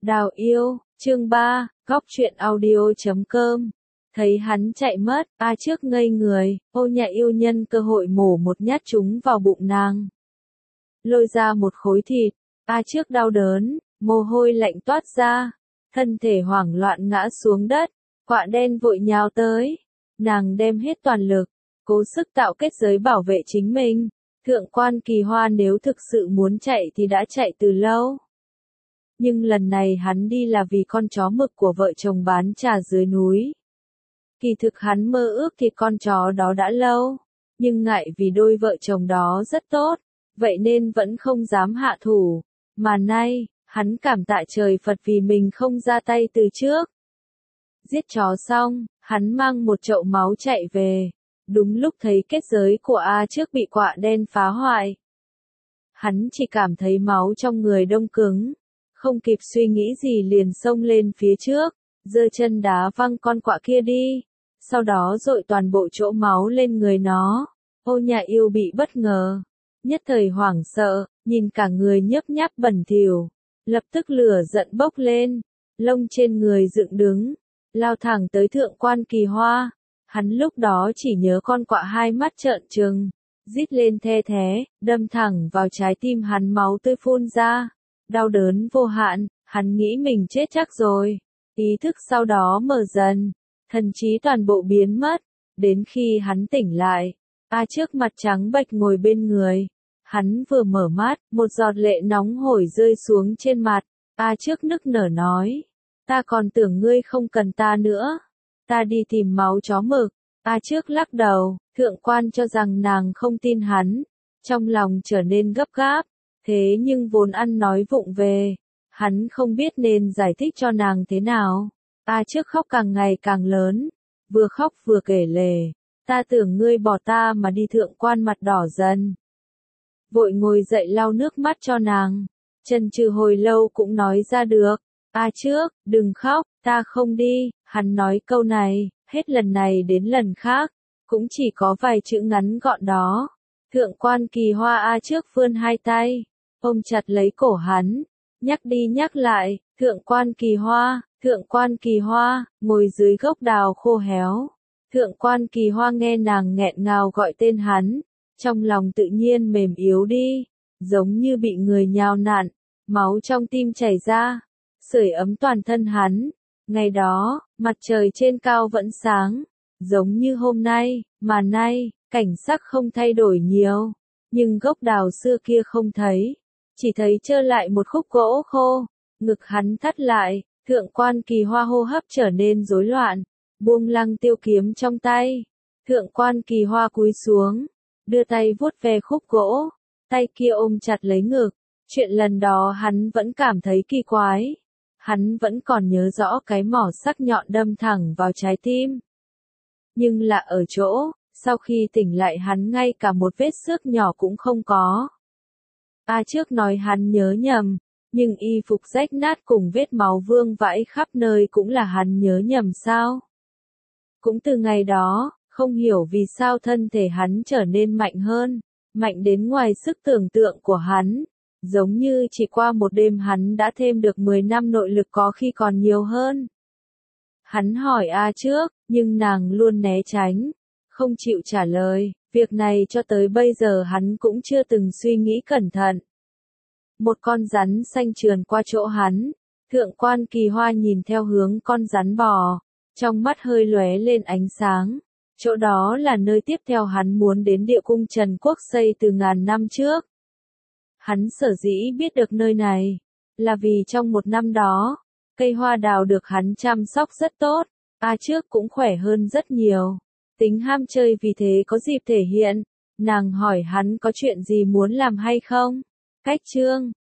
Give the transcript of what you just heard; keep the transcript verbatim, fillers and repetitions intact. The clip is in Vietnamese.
Đào yêu, chương ba, góc truyện audio.com. Thấy hắn chạy mất, A trước ngây người, Ô Nhạ yêu nhân cơ hội mổ một nhát trúng vào bụng nàng. Lôi ra một khối thịt, A trước đau đớn, mồ hôi lạnh toát ra, thân thể hoảng loạn ngã xuống đất, quạ đen vội nhào tới. Nàng đem hết toàn lực, cố sức tạo kết giới bảo vệ chính mình. Thượng quan Kỳ Hoa nếu thực sự muốn chạy thì đã chạy từ lâu. Nhưng lần này hắn đi là vì con chó mực của vợ chồng bán trà dưới núi. Kỳ thực hắn mơ ước thì con chó đó đã lâu, nhưng ngại vì đôi vợ chồng đó rất tốt, vậy nên vẫn không dám hạ thủ. Mà nay, hắn cảm tạ trời Phật vì mình không ra tay từ trước. Giết chó xong, hắn mang một chậu máu chạy về. Đúng lúc thấy kết giới của A trước bị quạ đen phá hoại. Hắn chỉ cảm thấy máu trong người đông cứng. Không kịp suy nghĩ gì liền xông lên phía trước, giơ chân đá văng con quạ kia đi. Sau đó dội toàn bộ chỗ máu lên người nó. Ô Nhạ yêu bị bất ngờ. Nhất thời hoảng sợ, nhìn cả người nhớp nháp bẩn thỉu. Lập tức lửa giận bốc lên. Lông trên người dựng đứng. Lao thẳng tới Thượng quan Kỳ Hoa. Hắn lúc đó chỉ nhớ con quạ hai mắt trợn trừng, rít lên the thé, đâm thẳng vào trái tim hắn, máu tươi phun ra. Đau đớn vô hạn, hắn nghĩ mình chết chắc rồi. Ý thức sau đó mở dần, thần trí toàn bộ biến mất. Đến khi hắn tỉnh lại, A trước mặt trắng bệch ngồi bên người. Hắn vừa mở mắt, một giọt lệ nóng hổi rơi xuống trên mặt. A trước nức nở nói, ta còn tưởng ngươi không cần ta nữa. Ta đi tìm máu chó mực. A trước lắc đầu, thượng quan cho rằng nàng không tin hắn. Trong lòng trở nên gấp gáp. Thế nhưng vốn ăn nói vụng về. Hắn không biết nên giải thích cho nàng thế nào. A trước khóc càng ngày càng lớn. Vừa khóc vừa kể lể. Ta tưởng ngươi bỏ ta mà đi, thượng quan mặt đỏ dần. Vội ngồi dậy lau nước mắt cho nàng. Chần chừ hồi lâu cũng nói ra được. A trước, đừng khóc, ta không đi. Hắn nói câu này, hết lần này đến lần khác, cũng chỉ có vài chữ ngắn gọn đó. Thượng quan Kỳ Hoa A trước vươn hai tay, ôm chặt lấy cổ hắn, nhắc đi nhắc lại, Thượng quan Kỳ Hoa, Thượng quan Kỳ Hoa, ngồi dưới gốc đào khô héo. Thượng quan Kỳ Hoa nghe nàng nghẹn ngào gọi tên hắn, trong lòng tự nhiên mềm yếu đi, giống như bị người nhào nặn, máu trong tim chảy ra, sưởi ấm toàn thân hắn. Ngày đó, mặt trời trên cao vẫn sáng, giống như hôm nay, mà nay, cảnh sắc không thay đổi nhiều, nhưng gốc đào xưa kia không thấy, chỉ thấy trơ lại một khúc gỗ khô. Ngực hắn thắt lại, Thượng quan Kỳ Hoa hô hấp trở nên rối loạn, buông lăng tiêu kiếm trong tay. Thượng quan Kỳ Hoa cúi xuống, đưa tay vuốt ve khúc gỗ, tay kia ôm chặt lấy ngực. Chuyện lần đó hắn vẫn cảm thấy kỳ quái. Hắn vẫn còn nhớ rõ cái mỏ sắc nhọn đâm thẳng vào trái tim. Nhưng là ở chỗ, sau khi tỉnh lại hắn ngay cả một vết xước nhỏ cũng không có. A trước nói hắn nhớ nhầm, nhưng y phục rách nát cùng vết máu vương vãi khắp nơi cũng là hắn nhớ nhầm sao? Cũng từ ngày đó, không hiểu vì sao thân thể hắn trở nên mạnh hơn, mạnh đến ngoài sức tưởng tượng của hắn. Giống như chỉ qua một đêm hắn đã thêm được mười năm nội lực, có khi còn nhiều hơn. Hắn hỏi A trước, nhưng nàng luôn né tránh, không chịu trả lời. Việc này cho tới bây giờ hắn cũng chưa từng suy nghĩ cẩn thận. Một con rắn xanh trườn qua chỗ hắn. Thượng quan Kỳ Hoa nhìn theo hướng con rắn bò, trong mắt hơi lóe lên ánh sáng. Chỗ đó là nơi tiếp theo hắn muốn đến, địa cung Trần Quốc xây từ ngàn năm trước. Hắn sở dĩ biết được nơi này, là vì trong một năm đó, cây hoa đào được hắn chăm sóc rất tốt. A trước cũng khỏe hơn rất nhiều. Tính ham chơi vì thế có dịp thể hiện. Nàng hỏi hắn có chuyện gì muốn làm hay không. Cách chương